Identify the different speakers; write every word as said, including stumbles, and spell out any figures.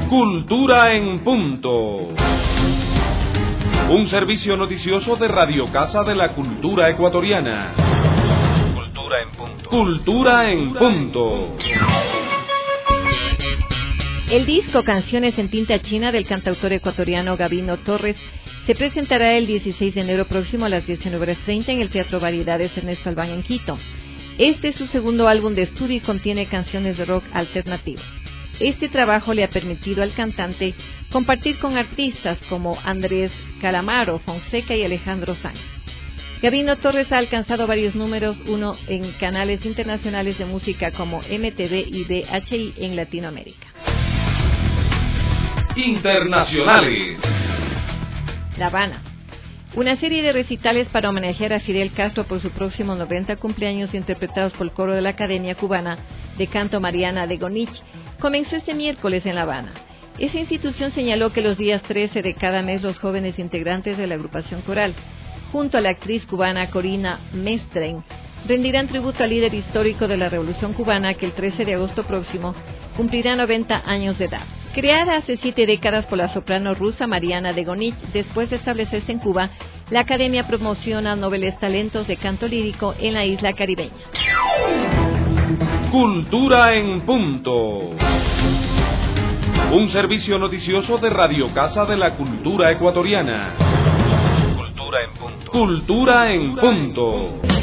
Speaker 1: Cultura en Punto. Un servicio noticioso de Radio Casa de la Cultura Ecuatoriana.
Speaker 2: Cultura en Punto.
Speaker 1: Cultura en Punto.
Speaker 3: El disco Canciones en Tinta China del cantautor ecuatoriano Gabino Torres se presentará el dieciséis de enero próximo a las diecinueve horas treinta en el Teatro Variedades Ernesto Albán en Quito. Este es su segundo álbum de estudio y contiene canciones de rock alternativo. Este trabajo le ha permitido al cantante compartir con artistas como Andrés Calamaro, Fonseca y Alejandro Sanz. Gabino Torres ha alcanzado varios números uno en canales internacionales de música como M T V y V H I en Latinoamérica.
Speaker 1: Internacionales.
Speaker 3: La Habana. Una serie de recitales para homenajear a Fidel Castro por su próximo noventa cumpleaños, interpretados por el coro de la Academia Cubana de Canto Mariana de Gonich, comenzó este miércoles en La Habana. Esa institución señaló que los días trece de cada mes los jóvenes integrantes de la agrupación coral, junto a la actriz cubana Corina Mestren, rendirán tributo al líder histórico de la Revolución Cubana, que el trece de agosto próximo cumplirá noventa años de edad. Creada hace siete décadas por la soprano rusa Mariana de Gonich, después de establecerse en Cuba, la Academia promociona nobles talentos de canto lírico en la isla caribeña.
Speaker 1: Cultura en Punto. Un servicio noticioso de Radio Casa de la Cultura Ecuatoriana.
Speaker 2: Cultura en Punto.
Speaker 1: Cultura en Punto.